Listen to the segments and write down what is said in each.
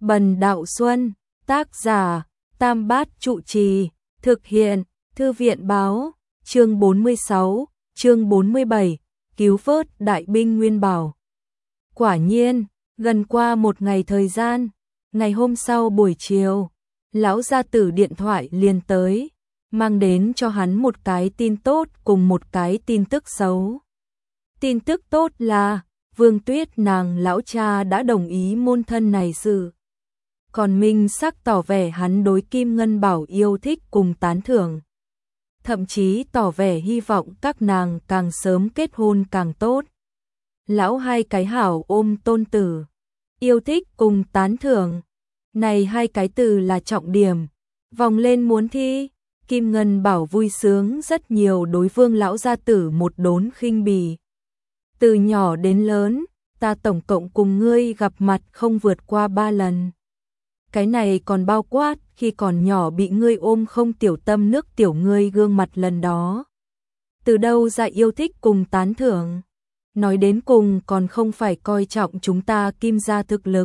Bần Đạo Xuân, tác giả, Tam Bát Trụ Trì, thực hiện, Thư viện báo, chương 46, chương 47, cứu vớt đại binh Nguyên Bảo. Quả nhiên, gần qua một ngày thời gian, ngày hôm sau buổi chiều, lão gia tử điện thoại liền tới, mang đến cho hắn một cái tin tốt cùng một cái tin tức xấu. Tin tức tốt là, Vương Tuyết nàng lão cha đã đồng ý môn thân này sự. Còn minh xác tỏ vẻ hắn đối Kim Ngân Bảo yêu thích cùng tán thưởng. Thậm chí tỏ vẻ hy vọng các nàng càng sớm kết hôn càng tốt. Lão hai cái hảo ôm tôn tử. Yêu thích cùng tán thưởng. Này hai cái từ là trọng điểm. Vòng lên muốn thi. Kim Ngân Bảo vui sướng rất nhiều đối Vương lão gia tử một đốn khinh bỉ. Từ nhỏ đến lớn, ta tổng cộng cùng ngươi gặp mặt không vượt qua 3 lần. Cái này còn bao quát khi còn nhỏ bị ngươi ôm không tiểu tâm nước tiểu ngươi gương mặt lần đó. Từ đâu ra yêu thích cùng tán thưởng? Nói đến cùng còn không phải coi trọng chúng ta Kim gia thực lực.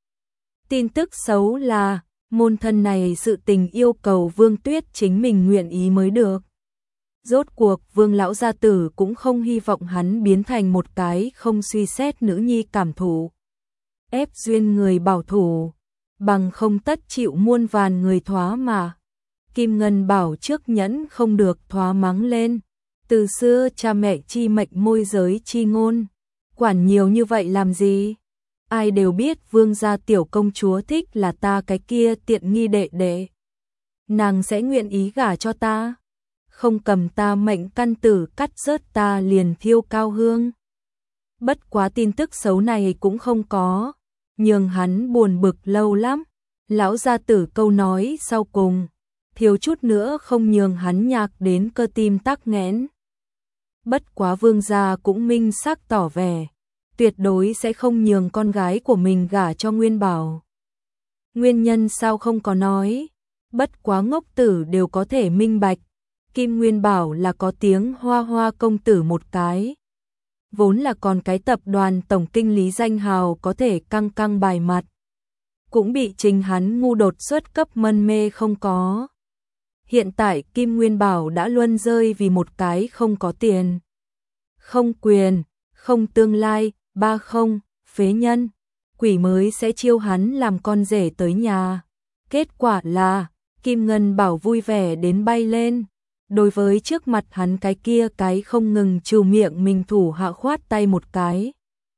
Tin tức xấu là, môn thân này sự tình yêu cầu Vương Tuyết chính mình nguyện ý mới được. Rốt cuộc Vương lão gia tử cũng không hy vọng hắn biến thành một cái không suy xét nữ nhi cảm thụ. Ép duyên người bảo thủ, bằng không tất chịu muôn vàn người thoá mà. Kim Ngân Bảo trước nhẫn không được thoá mắng lên. Từ xưa cha mẹ chi mệnh môi giới chi ngôn, quản nhiều như vậy làm gì? Ai đều biết Vương gia tiểu công chúa thích là ta cái kia tiện nghi đệ đệ. Nàng sẽ nguyện ý gả cho ta. Không cầm ta mệnh căn tử cắt rớt ta liền thiêu cao hương. Bất quá tin tức xấu này cũng không có, nhường hắn buồn bực lâu lắm. Lão gia tử câu nói sau cùng, thiếu chút nữa không nhường hắn nhạc đến cơ tim tắc nghẽn. Bất quá Vương gia cũng minh xác tỏ vẻ, tuyệt đối sẽ không nhường con gái của mình gả cho Nguyên Bảo. Nguyên nhân sao không có nói, bất quá ngốc tử đều có thể minh bạch. Kim Nguyên Bảo là có tiếng hoa hoa công tử một cái. Vốn là còn cái tập đoàn tổng kinh lý danh hào có thể căng căng bài mặt. Cũng bị chính hắn ngu đột xuất cấp mân mê không có. Hiện tại Kim Nguyên Bảo đã luân rơi vì một cái không có tiền, không quyền, không tương lai, 30, phế nhân. Quỷ mới sẽ chiêu hắn làm con rể tới nhà. Kết quả là, Kim Ngân Bảo vui vẻ đến bay lên. Đối với trước mặt hắn cái kia cái không ngừng trừ miệng mình thủ hạ khoát tay một cái.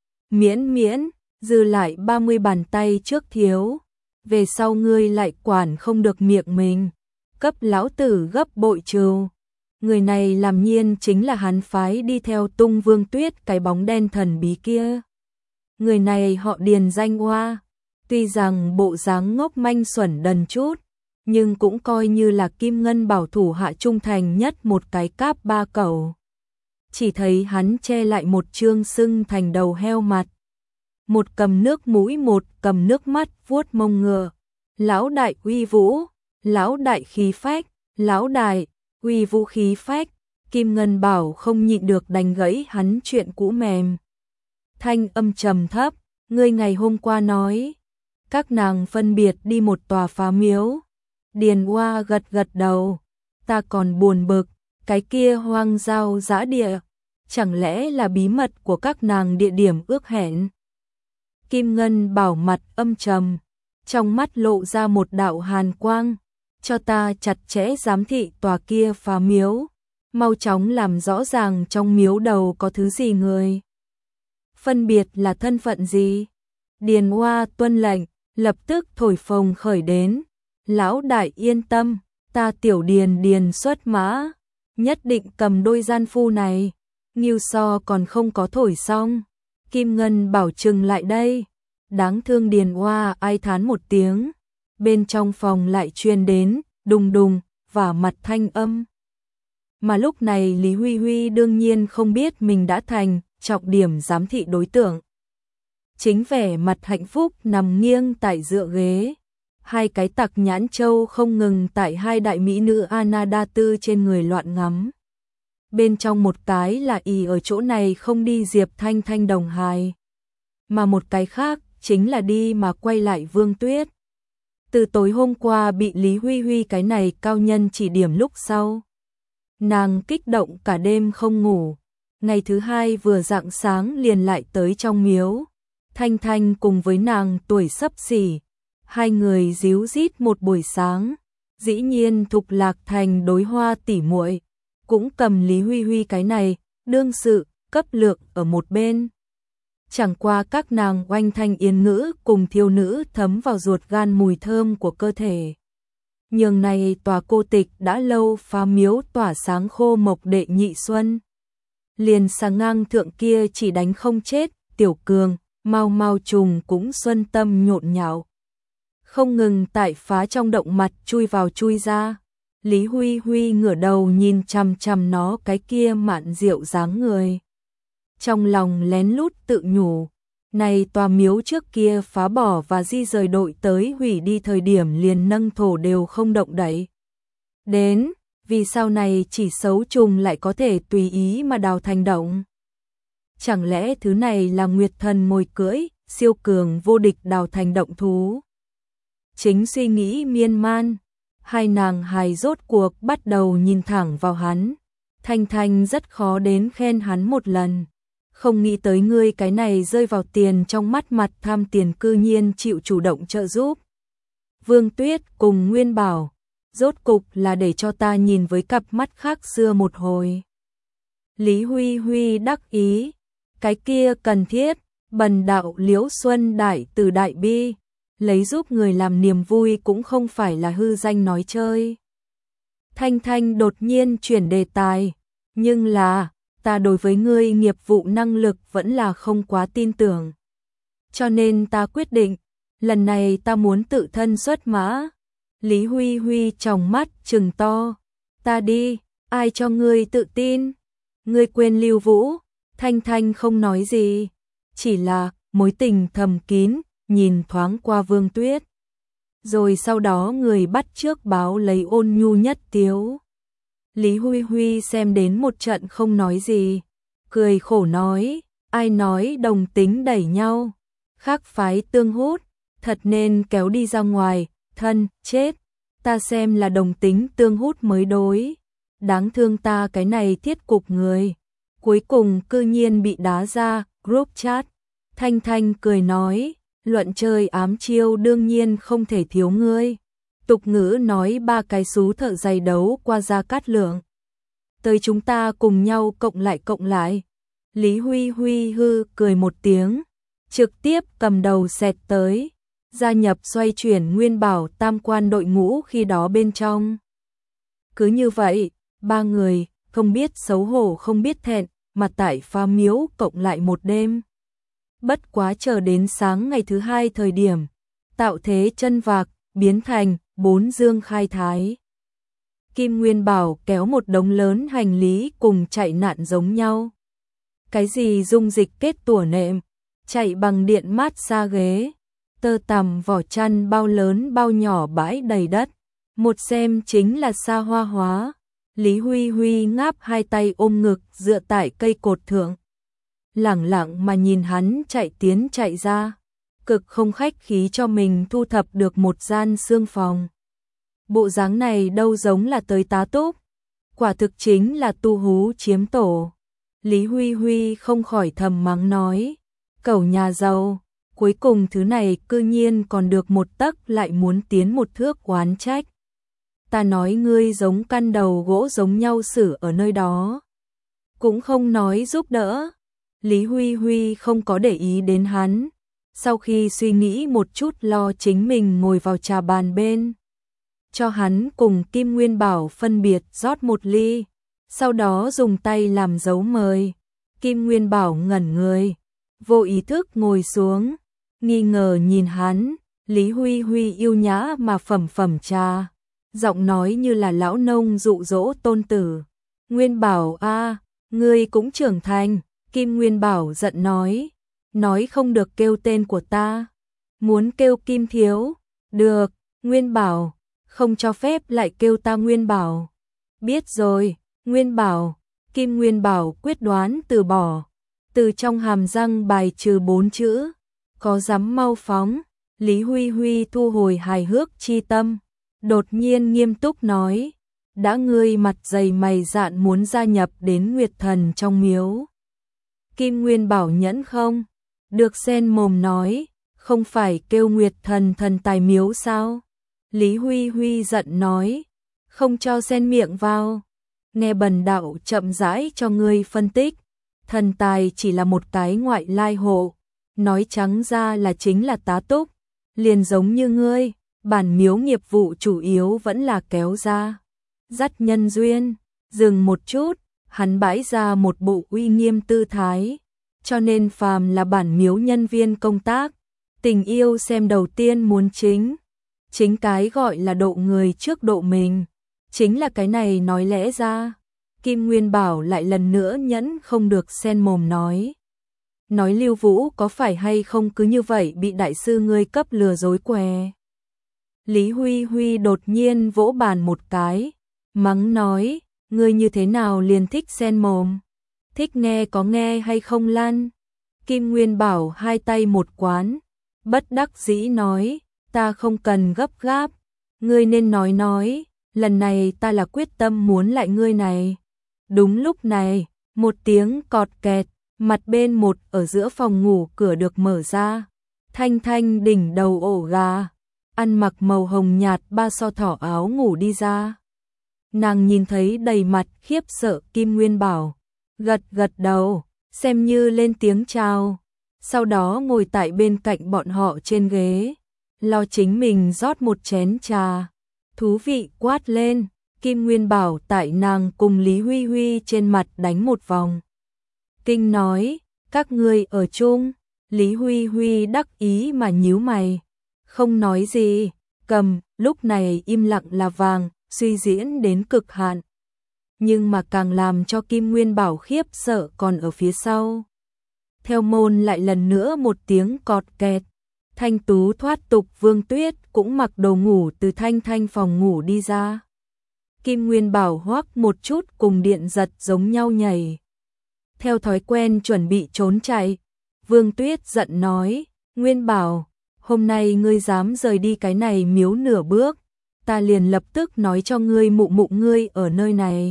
Miễn, dư lại 30 bàn tay trước thiếu. Về sau ngươi lại quản không được miệng mình. Cấp lão tử gấp bội trừ. Người này làm nhiên chính là hắn phái đi theo tung Vương Tuyết cái bóng đen thần bí kia. Người này họ Điền danh Hoa. Tuy rằng bộ dáng ngốc manh xuẩn đần chút, nhưng cũng coi như là Kim Ngân Bảo thủ hạ trung thành nhất một cái cáp ba cẩu. Chỉ thấy hắn che lại một trương sưng thành đầu heo mặt. Một cầm nước mũi một cầm nước mắt vuốt mông ngựa. Lão đại uy vũ, lão đại khí phách, lão đại uy vũ khí phách. Kim Ngân Bảo không nhịn được đánh gãy hắn chuyện cũ mềm. Thanh âm trầm thấp, ngươi ngày hôm qua nói, các nàng phân biệt đi một tòa phá miếu. Điền Hoa gật đầu, ta còn buồn bực, cái kia hoang giao dã địa, chẳng lẽ là bí mật của các nàng địa điểm ước hẹn? Kim Ngân Bảo mặt âm trầm, trong mắt lộ ra một đạo hàn quang, cho ta chặt chẽ giám thị tòa kia phá miếu, mau chóng làm rõ ràng trong miếu đầu có thứ gì người. Phân biệt là thân phận gì? Điền Hoa tuân lệnh, lập tức thổi phồng khởi đến. Lão đại yên tâm, ta tiểu điền xuất mã, nhất định cầm đôi gian phu này. Ngưu so còn không có thổi xong, Kim Ngân Bảo trừng lại đây. Đáng thương Điền Hoa ai thán một tiếng, bên trong phòng lại truyền đến đùng đùng và mặt thanh âm. Mà lúc này Lý Huy Huy đương nhiên không biết mình đã thành trọng điểm giám thị đối tượng. Chính vẻ mặt hạnh phúc nằm nghiêng tại dựa ghế. Hai cái tặc nhãn châu không ngừng tại hai đại mỹ nữ Anada Tư trên người loạn ngắm. Bên trong một cái là ở chỗ này không đi Diệp Thanh Thanh đồng hài. Mà một cái khác chính là đi mà quay lại Vương Tuyết. Từ tối hôm qua bị Lý Huy Huy cái này cao nhân chỉ điểm lúc sau. Nàng kích động cả đêm không ngủ. Ngày thứ hai vừa rạng sáng liền lại tới trong miếu. Thanh Thanh cùng với nàng tuổi xấp xỉ. Hai người díu dít một buổi sáng. Dĩ nhiên Thục Lạc Thành đối hoa tỉ muội cũng cầm Lý Huy Huy cái này, đương sự, cấp lược ở một bên. Chẳng qua các nàng oanh thanh yên ngữ cùng thiêu nữ thấm vào ruột gan mùi thơm của cơ thể. Nhường này tòa cô tịch đã lâu phá miếu tỏa sáng khô mộc đệ nhị xuân. Liền sáng ngang thượng kia chỉ đánh không chết, Tiểu Cường, mau mau trùng cũng xuân tâm nhộn nhạo. Không ngừng tại phá trong động mặt chui vào chui ra. Lý Huy Huy ngửa đầu nhìn chằm chằm nó cái kia mạn diệu dáng người. Trong lòng lén lút tự nhủ, này tòa miếu trước kia phá bỏ và di rời đội tới hủy đi thời điểm liền nâng thổ đều không động đậy. Đến, vì sau này chỉ xấu trùng lại có thể tùy ý mà đào thành động. Chẳng lẽ thứ này là Nguyệt Thần ngồi cưỡi, siêu cường vô địch đào thành động thú? Chính suy nghĩ miên man, hai nàng hài rốt cuộc bắt đầu nhìn thẳng vào hắn. Thanh Thanh rất khó đến khen hắn một lần. Không nghĩ tới ngươi cái này rơi vào tiền trong mắt mặt tham tiền cư nhiên chịu chủ động trợ giúp. Vương Tuyết cùng Nguyên bảo, rốt cục là để cho ta nhìn với cặp mắt khác xưa một hồi. Lý Huy Huy đắc ý, cái kia cần thiết, bần đạo Liễu Xuân đại từ đại bi, lấy giúp người làm niềm vui cũng không phải là hư danh nói chơi. Thanh Thanh đột nhiên chuyển đề tài, nhưng là, ta đối với ngươi nghiệp vụ năng lực vẫn là không quá tin tưởng. Cho nên ta quyết định, lần này ta muốn tự thân xuất mã. Lý Huy Huy tròng mắt trừng to, ta đi, ai cho ngươi tự tin? Ngươi quên Lưu Vũ? Thanh Thanh không nói gì, chỉ là mối tình thầm kín, nhìn thoáng qua Vương Tuyết. Rồi sau đó người bắt trước báo lấy ôn nhu nhất tiếu. Lý Huy Huy xem đến một trận không nói gì, cười khổ nói, ai nói đồng tính đẩy nhau, khác phái tương hút, thật nên kéo đi ra ngoài, thân, chết, ta xem là đồng tính tương hút mới đối. Đáng thương ta cái này thiết cục người, cuối cùng cư nhiên bị đá ra, group chat. Thanh Thanh cười nói, luận chơi ám chiêu đương nhiên không thể thiếu ngươi. Tục ngữ nói ba cái xú thợ giày đấu qua Gia Cát Lượng. Tới chúng ta cùng nhau cộng lại. Lý Huy Huy hư cười một tiếng, trực tiếp cầm đầu xẹt tới, gia nhập xoay chuyển Nguyên bảo tam quan đội ngũ khi đó bên trong. Cứ như vậy, ba người, không biết xấu hổ không biết thẹn, mà tại phá miếu cộng lại một đêm. Bất quá chờ đến sáng ngày thứ hai thời điểm, tạo thế chân vạc, biến thành 4 dương khai thái. Kim Nguyên bảo kéo một đống lớn hành lý cùng chạy nạn giống nhau. Cái gì dung dịch kết tủa nệm, chạy bằng điện mát xa ghế, tơ tằm vỏ chăn bao lớn bao nhỏ bãi đầy đất. Một xem chính là xa hoa hóa. Lý Huy Huy ngáp hai tay ôm ngực dựa tại cây cột thượng. Lẳng lặng mà nhìn hắn chạy tiến chạy ra, cực không khách khí cho mình thu thập được một gian xương phòng. Bộ dáng này đâu giống là tới tá túc, quả thực chính là tu hú chiếm tổ. Lý Huy Huy không khỏi thầm mắng nói, cẩu nhà giàu, cuối cùng thứ này cư nhiên còn được một tấc lại muốn tiến một thước oán trách. Ta nói ngươi giống căn đầu gỗ giống nhau xử ở nơi đó, cũng không nói giúp đỡ. Lý Huy Huy không có để ý đến hắn, sau khi suy nghĩ một chút lo chính mình ngồi vào trà bàn bên. Cho hắn cùng Kim Nguyên bảo phân biệt rót một ly, sau đó dùng tay làm dấu mời. Kim Nguyên bảo ngẩn người, vô ý thức ngồi xuống, nghi ngờ nhìn hắn. Lý Huy Huy yêu nhã mà phẩm trà, giọng nói như là lão nông dụ dỗ tôn tử. Nguyên bảo a, ngươi cũng trưởng thành. Kim Nguyên bảo giận nói không được kêu tên của ta, muốn kêu Kim thiếu. Được, Nguyên bảo, không cho phép lại kêu ta Nguyên bảo. Biết rồi, Nguyên bảo. Kim Nguyên bảo quyết đoán từ bỏ, từ trong hàm răng bài trừ 4 chữ. có dám mau phóng. Lý Huy Huy thu hồi hài hước chi tâm, đột nhiên nghiêm túc nói, đã ngươi mặt dày mày dạn muốn gia nhập đến Nguyệt Thần trong miếu. Kim Nguyên Bảo nhẫn không? Được sen mồm nói, không phải kêu Nguyệt Thần thần tài miếu sao? Lý Huy Huy giận nói, không cho xen miệng vào. Nghe bần đạo chậm rãi cho ngươi phân tích, thần tài chỉ là một cái ngoại lai hộ, nói trắng ra là chính là tá túc, liền giống như ngươi, bản miếu nghiệp vụ chủ yếu vẫn là kéo ra, dắt nhân duyên. Dừng một chút, hắn bãi ra một bộ uy nghiêm tư thái, cho nên phàm là bản miếu nhân viên công tác, tình yêu xem đầu tiên muốn chính cái gọi là độ người trước độ mình, chính là cái này nói lẽ ra. Kim Nguyên Bảo lại lần nữa nhẫn không được sen mồm nói Lưu Vũ có phải hay không cứ như vậy bị đại sư ngươi cấp lừa dối què. Lý Huy Huy đột nhiên vỗ bàn một cái, mắng nói, ngươi như thế nào liền thích sen mồm, thích nghe có nghe hay không lăn. Kim Nguyên Bảo hai tay một quán, bất đắc dĩ nói, ta không cần gấp gáp, ngươi nên nói, lần này ta là quyết tâm muốn lại ngươi này. Đúng lúc này, một tiếng cọt kẹt, mặt bên một ở giữa phòng ngủ cửa được mở ra. Thanh Thanh đỉnh đầu ổ gà, ăn mặc màu hồng nhạt ba so thỏ áo ngủ đi ra. Nàng nhìn thấy đầy mặt khiếp sợ Kim Nguyên Bảo, gật gật đầu, xem như lên tiếng chào. Sau đó ngồi tại bên cạnh bọn họ trên ghế, lo chính mình rót một chén trà. Thú vị quát lên. Kim Nguyên Bảo tại nàng cùng Lý Huy Huy trên mặt đánh một vòng. Kinh nói, các ngươi ở chung. Lý Huy Huy đắc ý mà nhíu mày, không nói gì, cầm, lúc này im lặng là vàng, suy diễn đến cực hạn. Nhưng mà càng làm cho Kim Nguyên Bảo khiếp sợ còn ở phía sau. Theo môn lại lần nữa một tiếng cọt kẹt, thanh tú thoát tục Vương Tuyết cũng mặc đồ ngủ từ Thanh Thanh phòng ngủ đi ra. Kim Nguyên Bảo hoắc một chút cùng điện giật giống nhau nhảy. Theo thói quen chuẩn bị trốn chạy, Vương Tuyết giận nói, Nguyên Bảo, hôm nay ngươi dám rời đi cái này miếu nửa bước, ta liền lập tức nói cho ngươi mụ mụ ngươi ở nơi này.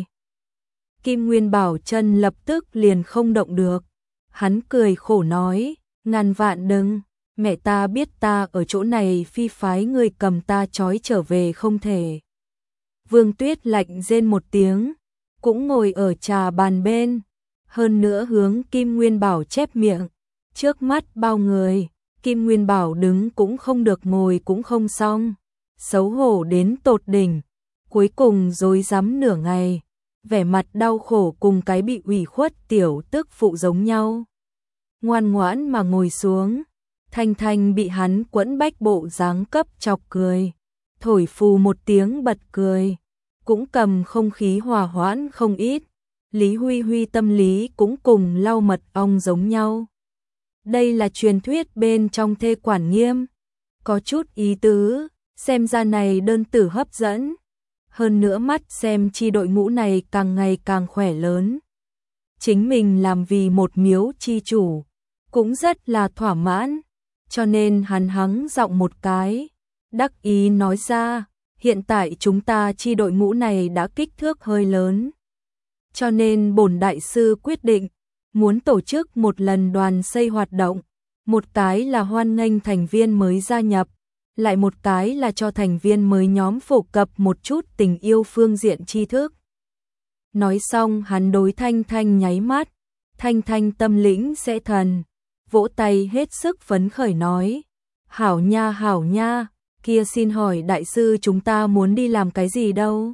Kim Nguyên Bảo chân lập tức liền không động được, hắn cười khổ nói, ngàn vạn đừng, mẹ ta biết ta ở chỗ này phi phái ngươi cầm ta trói trở về không thể. Vương Tuyết lạnh rên một tiếng, cũng ngồi ở trà bàn bên, hơn nữa hướng Kim Nguyên Bảo chép miệng, trước mắt bao người, Kim Nguyên Bảo đứng cũng không được ngồi cũng không xong, xấu hổ đến tột đỉnh, cuối cùng rối rắm nửa ngày, vẻ mặt đau khổ cùng cái bị ủy khuất tiểu tức phụ giống nhau. Ngoan ngoãn mà ngồi xuống, Thanh Thanh bị hắn quẫn bách bộ dáng cấp chọc cười. Thổi phù một tiếng bật cười, cũng cầm không khí hòa hoãn không ít. Lý Huy Huy tâm lý cũng cùng lau mật ong giống nhau. Đây là truyền thuyết bên trong thê quản nghiêm, có chút ý tứ, xem ra này đơn tử hấp dẫn. Hơn nữa mắt xem chi đội ngũ này càng ngày càng khỏe lớn. Chính mình làm vì một miếu chi chủ, cũng rất là thỏa mãn, cho nên hắn hắng giọng một cái. Đắc ý nói ra, hiện tại chúng ta chi đội ngũ này đã kích thước hơi lớn. Cho nên bổn đại sư quyết định, muốn tổ chức một lần đoàn xây hoạt động. Một cái là hoan nghênh thành viên mới gia nhập, lại một cái là cho thành viên mới nhóm phổ cập một chút tình yêu phương diện tri thức. Nói xong hắn đối Thanh Thanh nháy mắt, Thanh Thanh tâm lĩnh sẽ thần, vỗ tay hết sức phấn khởi nói, hảo nha, kia xin hỏi đại sư chúng ta muốn đi làm cái gì đâu?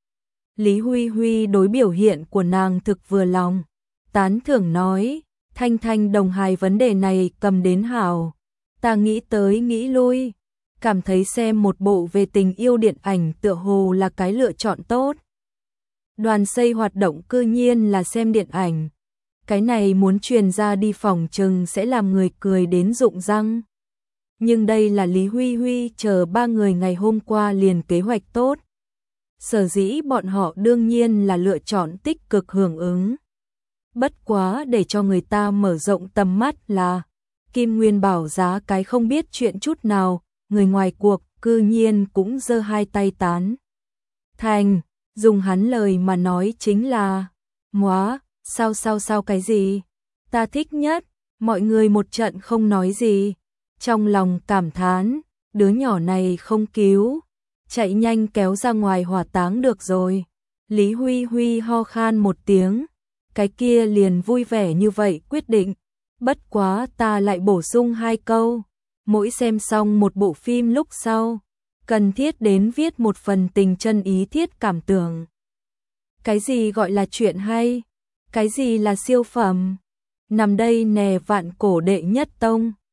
Lý Huy Huy đối biểu hiện của nàng thực vừa lòng, tán thưởng nói, Thanh Thanh đồng hài vấn đề này cầm đến hảo, ta nghĩ tới nghĩ lui, cảm thấy xem một bộ về tình yêu điện ảnh tựa hồ là cái lựa chọn tốt. Đoàn xây hoạt động cư nhiên là xem điện ảnh, cái này muốn truyền ra đi phòng chừng sẽ làm người cười đến rụng răng. Nhưng đây là Lý Huy Huy chờ ba người ngày hôm qua liền kế hoạch tốt. Sở dĩ bọn họ đương nhiên là lựa chọn tích cực hưởng ứng. Bất quá để cho người ta mở rộng tầm mắt là Kim Nguyên Bảo giá cái không biết chuyện chút nào, người ngoài cuộc cư nhiên cũng giơ hai tay tán thành, dùng hắn lời mà nói chính là "Móa, sao cái gì? Ta thích nhất." Mọi người một trận không nói gì, trong lòng cảm thán, đứa nhỏ này không cứu, chạy nhanh kéo ra ngoài hỏa táng được rồi. Lý Huy Huy ho khan một tiếng, cái kia liền vui vẻ như vậy quyết định, bất quá ta lại bổ sung hai câu, mỗi xem xong một bộ phim lúc sau, cần thiết đến viết một phần tình chân ý thiết cảm tưởng. Cái gì gọi là chuyện hay? Cái gì là siêu phẩm? Nằm đây nè vạn cổ đệ nhất tông.